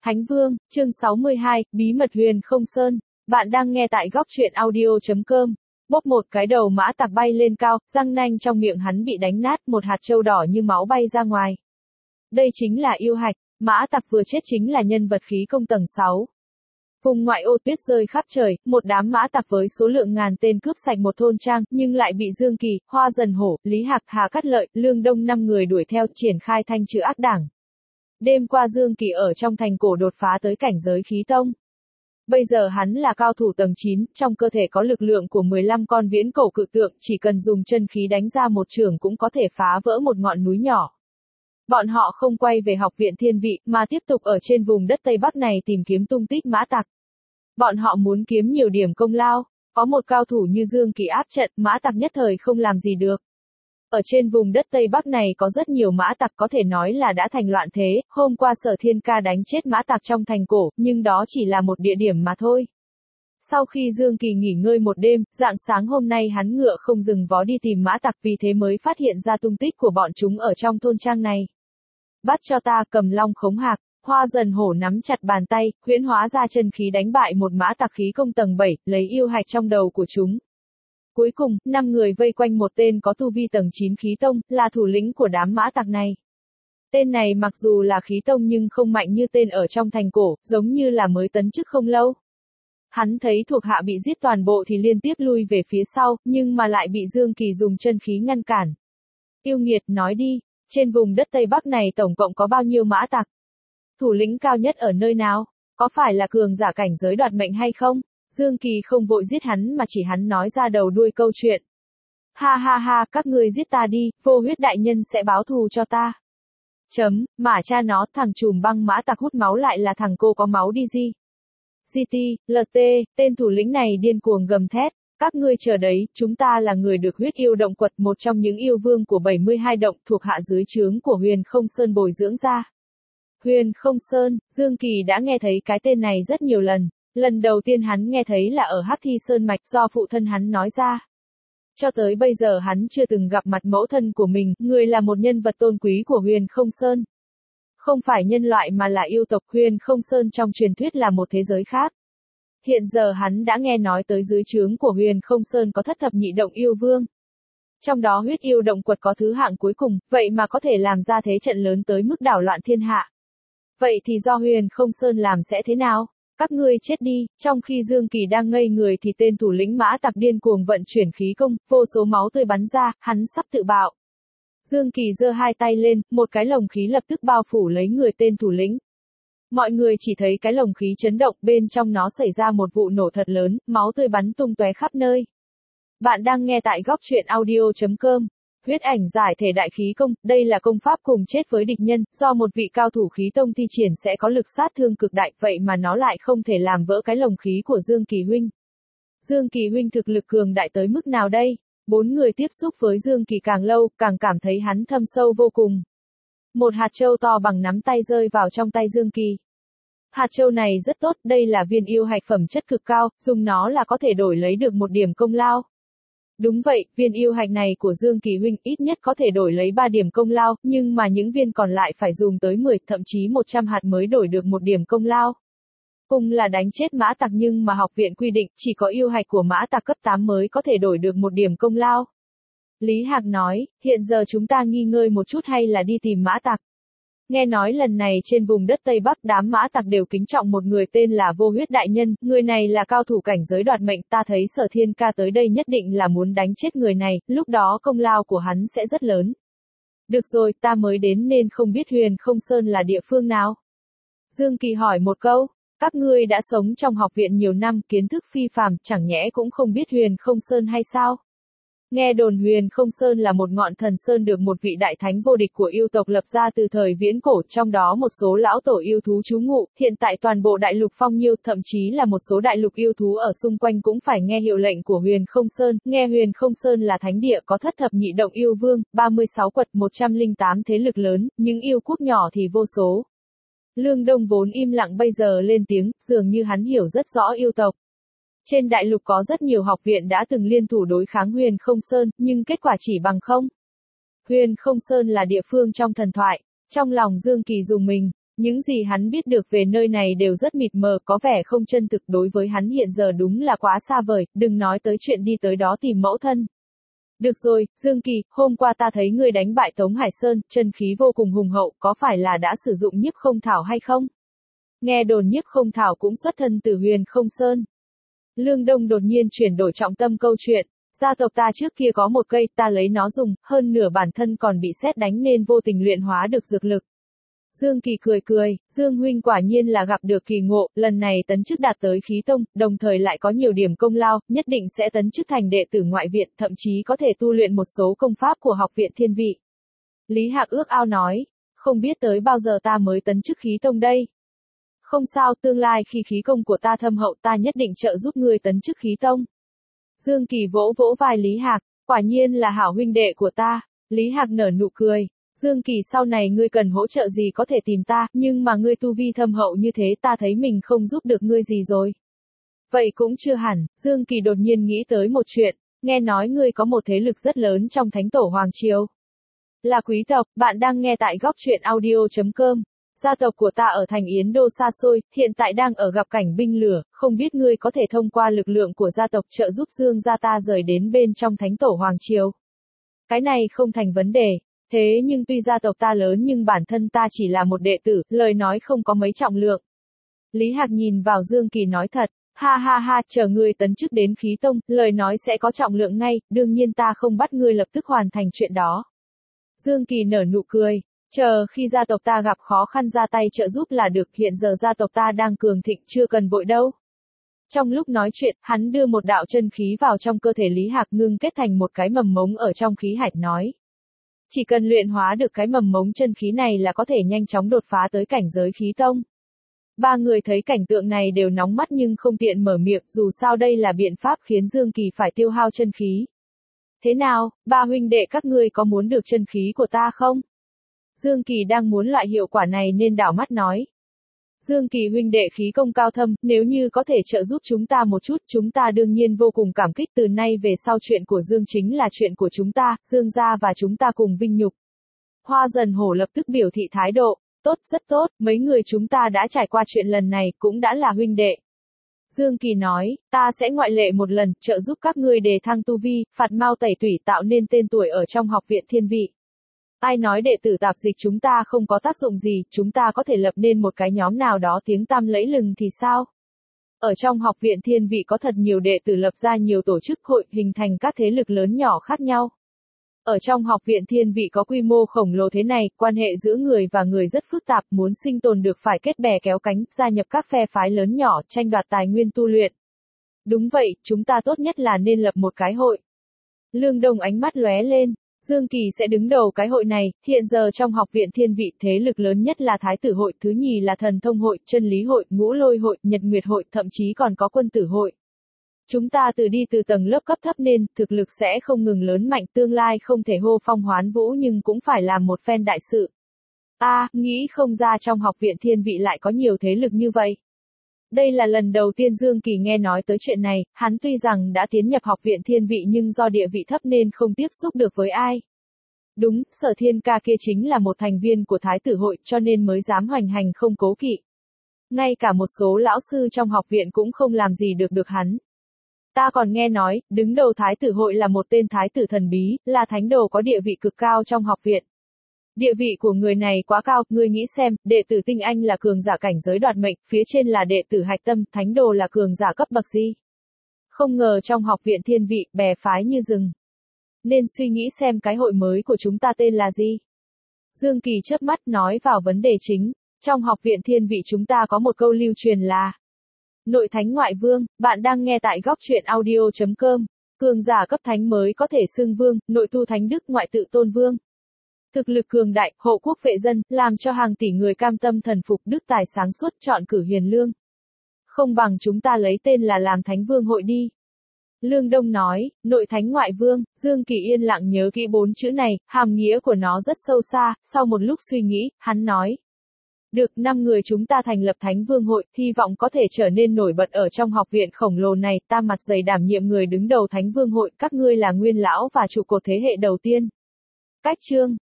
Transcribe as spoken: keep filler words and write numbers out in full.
Thánh Vương, chương sáu mươi hai, Bí mật Huyền Không Sơn. Bạn đang nghe tại góc truyện audio.com. Bốp một cái đầu mã tặc bay lên cao, răng nanh trong miệng hắn bị đánh nát, một hạt châu đỏ như máu bay ra ngoài. Đây chính là yêu hạch, mã tặc vừa chết chính là nhân vật khí công tầng sáu. Vùng ngoại ô tuyết rơi khắp trời, một đám mã tặc với số lượng ngàn tên cướp sạch một thôn trang, nhưng lại bị Dương Kỳ, Hoa Dần Hổ, Lý Hạc, Hà Cát Lợi, Lương Đông năm người đuổi theo, triển khai thanh trừ ác đảng. Đêm qua Dương Kỳ ở trong thành cổ đột phá tới cảnh giới khí tông. Bây giờ hắn là cao thủ tầng chín, trong cơ thể có lực lượng của mười lăm con viễn cổ cự tượng, chỉ cần dùng chân khí đánh ra một chưởng cũng có thể phá vỡ một ngọn núi nhỏ. Bọn họ không quay về học viện thiên vị, mà tiếp tục ở trên vùng đất Tây Bắc này tìm kiếm tung tích mã tặc. Bọn họ muốn kiếm nhiều điểm công lao, có một cao thủ như Dương Kỳ áp trận, mã tặc nhất thời không làm gì được. Ở trên vùng đất Tây Bắc này có rất nhiều mã tặc, có thể nói là đã thành loạn thế, hôm qua Sở Thiên Ca đánh chết mã tặc trong thành cổ, nhưng đó chỉ là một địa điểm mà thôi. Sau khi Dương Kỳ nghỉ ngơi một đêm, rạng sáng hôm nay hắn ngựa không dừng vó đi tìm mã tặc, vì thế mới phát hiện ra tung tích của bọn chúng ở trong thôn trang này. Bắt cho ta, Cầm Long Khống Hạc. Hoa Dần Hổ nắm chặt bàn tay, huyễn hóa ra chân khí đánh bại một mã tặc khí công tầng bảy, lấy yêu hạch trong đầu của chúng. Cuối cùng, năm người vây quanh một tên có tu vi tầng chín khí tông, là thủ lĩnh của đám mã tặc này. Tên này mặc dù là khí tông nhưng không mạnh như tên ở trong thành cổ, giống như là mới tấn chức không lâu. Hắn thấy thuộc hạ bị giết toàn bộ thì liên tiếp lui về phía sau, nhưng mà lại bị Dương Kỳ dùng chân khí ngăn cản. Yêu nghiệt, nói đi, trên vùng đất Tây Bắc này tổng cộng có bao nhiêu mã tặc? Thủ lĩnh cao nhất ở nơi nào? Có phải là cường giả cảnh giới đoạt mệnh hay không? Dương Kỳ không vội giết hắn mà chỉ hắn nói ra đầu đuôi câu chuyện. Ha ha ha, các ngươi giết ta đi, vô huyết đại nhân sẽ báo thù cho ta. Chấm, mà cha nó, thằng trùm băng mã tặc hút máu lại là thằng cô có máu đi gì? giê tê, lờ tê, tên thủ lĩnh này điên cuồng gầm thét. Các ngươi chờ đấy, chúng ta là người được huyết yêu động quật, một trong những yêu vương của bảy mươi hai động thuộc hạ dưới trướng của Huyền Không Sơn bồi dưỡng ra. Huyền Không Sơn, Dương Kỳ đã nghe thấy cái tên này rất nhiều lần. Lần đầu tiên hắn nghe thấy là ở Hắc Thi Sơn Mạch do phụ thân hắn nói ra. Cho tới bây giờ hắn chưa từng gặp mặt mẫu thân của mình, người là một nhân vật tôn quý của Huyền Không Sơn. Không phải nhân loại mà là yêu tộc. Huyền Không Sơn trong truyền thuyết là một thế giới khác. Hiện giờ hắn đã nghe nói tới dưới trướng của Huyền Không Sơn có thất thập nhị động yêu vương. Trong đó huyết yêu động quật có thứ hạng cuối cùng, vậy mà có thể làm ra thế trận lớn tới mức đảo loạn thiên hạ. Vậy thì do Huyền Không Sơn làm sẽ thế nào? Các ngươi chết đi. Trong khi Dương Kỳ đang ngây người thì tên thủ lĩnh mã tặc điên cuồng vận chuyển khí công, vô số máu tươi bắn ra, hắn sắp tự bạo. Dương Kỳ giơ hai tay lên, một cái lồng khí lập tức bao phủ lấy người tên thủ lĩnh. Mọi người chỉ thấy cái lồng khí chấn động, bên trong nó xảy ra một vụ nổ thật lớn, máu tươi bắn tung tóe khắp nơi. Bạn đang nghe tại góc truyện audio.com. Huyết ảnh giải thể đại khí công, đây là công pháp cùng chết với địch nhân, do một vị cao thủ khí tông thi triển sẽ có lực sát thương cực đại, vậy mà nó lại không thể làm vỡ cái lồng khí của Dương Kỳ huynh. Dương Kỳ huynh thực lực cường đại tới mức nào đây? Bốn người tiếp xúc với Dương Kỳ càng lâu, càng cảm thấy hắn thâm sâu vô cùng. Một hạt châu to bằng nắm tay rơi vào trong tay Dương Kỳ. Hạt châu này rất tốt, đây là viên yêu hạch phẩm chất cực cao, dùng nó là có thể đổi lấy được một điểm công lao. Đúng vậy, viên yêu hạch này của Dương Kỳ huynh ít nhất có thể đổi lấy ba điểm công lao, nhưng mà những viên còn lại phải dùng tới mười, thậm chí một trăm hạt mới đổi được một điểm công lao. Cùng là đánh chết mã tặc nhưng mà học viện quy định chỉ có yêu hạch của mã tặc cấp tám mới có thể đổi được một điểm công lao. Lý Hạc nói, hiện giờ chúng ta nghỉ ngơi một chút hay là đi tìm mã tặc? Nghe nói lần này trên vùng đất Tây Bắc đám mã tặc đều kính trọng một người tên là Vô Huyết Đại Nhân, người này là cao thủ cảnh giới đoạt mệnh, ta thấy Sở Thiên Ca tới đây nhất định là muốn đánh chết người này, lúc đó công lao của hắn sẽ rất lớn. Được rồi, ta mới đến nên không biết Huyền Không Sơn là địa phương nào. Dương Kỳ hỏi một câu, các ngươi đã sống trong học viện nhiều năm, kiến thức phi phàm, chẳng nhẽ cũng không biết Huyền Không Sơn hay sao? Nghe đồn Huyền Không Sơn là một ngọn thần sơn được một vị đại thánh vô địch của yêu tộc lập ra từ thời viễn cổ, trong đó một số lão tổ yêu thú trú ngụ, hiện tại toàn bộ đại lục Phong Nhiêu, thậm chí là một số đại lục yêu thú ở xung quanh cũng phải nghe hiệu lệnh của Huyền Không Sơn, nghe Huyền Không Sơn là thánh địa có thất thập nhị động yêu vương, ba mươi sáu quật, một trăm lẻ tám thế lực lớn, những yêu quốc nhỏ thì vô số. Lương Đông vốn im lặng bây giờ lên tiếng, dường như hắn hiểu rất rõ yêu tộc. Trên đại lục có rất nhiều học viện đã từng liên thủ đối kháng Huyền Không Sơn, nhưng kết quả chỉ bằng không. Huyền Không Sơn là địa phương trong thần thoại, trong lòng Dương Kỳ dùng mình, Những gì hắn biết được về nơi này đều rất mịt mờ, có vẻ không chân thực đối với hắn hiện giờ đúng là quá xa vời, đừng nói tới chuyện đi tới đó tìm mẫu thân. Được rồi, Dương Kỳ, hôm qua ta thấy ngươi đánh bại Tống Hải Sơn, chân khí vô cùng hùng hậu, có phải là đã sử dụng nhiếp không thảo hay không? Nghe đồn nhiếp không thảo cũng xuất thân từ Huyền Không Sơn. Lương Đông đột nhiên chuyển đổi trọng tâm câu chuyện. Gia tộc ta trước kia có một cây, ta lấy nó dùng, hơn nửa bản thân còn bị sét đánh nên vô tình luyện hóa được dược lực. Dương Kỳ cười cười, Dương huynh quả nhiên là gặp được kỳ ngộ, lần này tấn chức đạt tới khí tông, đồng thời lại có nhiều điểm công lao, nhất định sẽ tấn chức thành đệ tử ngoại viện, thậm chí có thể tu luyện một số công pháp của học viện thiên vị. Lý Hạc ước ao nói, không biết tới bao giờ ta mới tấn chức khí tông đây. Không sao, tương lai khi khí công của ta thâm hậu ta nhất định trợ giúp ngươi tấn chức khí tông. Dương Kỳ vỗ vỗ vai Lý Hạc, quả nhiên là hảo huynh đệ của ta. Lý Hạc nở nụ cười, Dương Kỳ sau này ngươi cần hỗ trợ gì có thể tìm ta, nhưng mà ngươi tu vi thâm hậu như thế ta thấy mình không giúp được ngươi gì rồi. Vậy cũng chưa hẳn, Dương Kỳ đột nhiên nghĩ tới một chuyện, nghe nói ngươi có một thế lực rất lớn trong Thánh Tổ Hoàng Triều. Là quý tộc, bạn đang nghe tại góc truyện audio chấm com. Gia tộc của ta ở thành Yến Đô xa xôi, hiện tại đang ở gặp cảnh binh lửa, không biết ngươi có thể thông qua lực lượng của gia tộc trợ giúp Dương gia ta rời đến bên trong Thánh Tổ Hoàng Triều. Cái này không thành vấn đề, thế nhưng tuy gia tộc ta lớn nhưng bản thân ta chỉ là một đệ tử, lời nói không có mấy trọng lượng. Lý Hạc nhìn vào Dương Kỳ nói thật, ha ha ha, chờ ngươi tấn chức đến khí tông, lời nói sẽ có trọng lượng ngay, đương nhiên ta không bắt ngươi lập tức hoàn thành chuyện đó. Dương Kỳ nở nụ cười. Chờ khi gia tộc ta gặp khó khăn ra tay trợ giúp là được, hiện giờ gia tộc ta đang cường thịnh chưa cần vội đâu. Trong lúc nói chuyện, hắn đưa một đạo chân khí vào trong cơ thể Lý Hạc ngưng kết thành một cái mầm mống ở trong khí hải nói. Chỉ cần luyện hóa được cái mầm mống chân khí này là có thể nhanh chóng đột phá tới cảnh giới khí tông. Ba người thấy cảnh tượng này đều nóng mắt nhưng không tiện mở miệng, dù sao đây là biện pháp khiến Dương Kỳ phải tiêu hao chân khí. Thế nào, ba huynh đệ các ngươi có muốn được chân khí của ta không? Dương Kỳ đang muốn loại hiệu quả này nên đảo mắt nói. Dương Kỳ huynh đệ khí công cao thâm, nếu như có thể trợ giúp chúng ta một chút, chúng ta đương nhiên vô cùng cảm kích, từ nay về sau chuyện của Dương chính là chuyện của chúng ta, Dương gia và chúng ta cùng vinh nhục. Hoa Dần Hổ lập tức biểu thị thái độ, tốt, rất tốt, mấy người chúng ta đã trải qua chuyện lần này, cũng đã là huynh đệ. Dương Kỳ nói, ta sẽ ngoại lệ một lần, trợ giúp các ngươi đề thăng tu vi, phạt mau tẩy tủy tạo nên tên tuổi ở trong học viện thiên vị. Ai nói đệ tử tạp dịch chúng ta không có tác dụng gì, chúng ta có thể lập nên một cái nhóm nào đó tiếng tăm lẫy lừng thì sao? Ở trong học viện thiên vị có thật nhiều đệ tử lập ra nhiều tổ chức hội, hình thành các thế lực lớn nhỏ khác nhau. Ở trong học viện thiên vị có quy mô khổng lồ thế này, quan hệ giữa người và người rất phức tạp, muốn sinh tồn được phải kết bè kéo cánh, gia nhập các phe phái lớn nhỏ, tranh đoạt tài nguyên tu luyện. Đúng vậy, chúng ta tốt nhất là nên lập một cái hội. Lương Đông ánh mắt lóe lên. Dương Kỳ sẽ đứng đầu cái hội này, hiện giờ trong học viện thiên vị thế lực lớn nhất là Thái tử hội, thứ nhì là Thần thông hội, Chân lý hội, Ngũ lôi hội, Nhật nguyệt hội, thậm chí còn có Quân tử hội. Chúng ta từ đi từ tầng lớp cấp thấp nên, thực lực sẽ không ngừng lớn mạnh, tương lai không thể hô phong hoán vũ nhưng cũng phải làm một phen đại sự. A, à, nghĩ không ra trong học viện thiên vị lại có nhiều thế lực như vậy. Đây là lần đầu tiên Dương Kỳ nghe nói tới chuyện này, hắn tuy rằng đã tiến nhập học viện thiên vị nhưng do địa vị thấp nên không tiếp xúc được với ai. Đúng, Sở Thiên Ca kia chính là một thành viên của Thái tử hội cho nên mới dám hoành hành không cố kỵ. Ngay cả một số lão sư trong học viện cũng không làm gì được được hắn. Ta còn nghe nói, đứng đầu Thái tử hội là một tên thái tử thần bí, là thánh đồ có địa vị cực cao trong học viện. Địa vị của người này quá cao, ngươi nghĩ xem, đệ tử tinh anh là cường giả cảnh giới đoạt mệnh, phía trên là đệ tử hạch tâm, thánh đồ là cường giả cấp bậc gì. Không ngờ trong học viện thiên vị, bè phái như rừng. Nên suy nghĩ xem cái hội mới của chúng ta tên là gì. Dương Kỳ chớp mắt nói vào vấn đề chính, trong học viện thiên vị chúng ta có một câu lưu truyền là Nội thánh ngoại vương, bạn đang nghe tại góc truyện audio chấm com, cường giả cấp thánh mới có thể xưng vương, nội tu thánh đức ngoại tự tôn vương. Thực lực cường đại, hộ quốc vệ dân, làm cho hàng tỷ người cam tâm thần phục, đức tài sáng suốt, chọn cử hiền lương. Không bằng chúng ta lấy tên là làm Thánh Vương hội đi. Lương Đông nói, nội thánh ngoại vương, Dương Kỳ yên lặng nhớ kỹ bốn chữ này, hàm nghĩa của nó rất sâu xa, sau một lúc suy nghĩ, hắn nói. Được, năm người chúng ta thành lập Thánh Vương hội, hy vọng có thể trở nên nổi bật ở trong học viện khổng lồ này, ta mặt dày đảm nhiệm người đứng đầu Thánh Vương hội, các ngươi là nguyên lão và trụ cột thế hệ đầu tiên. Cách chương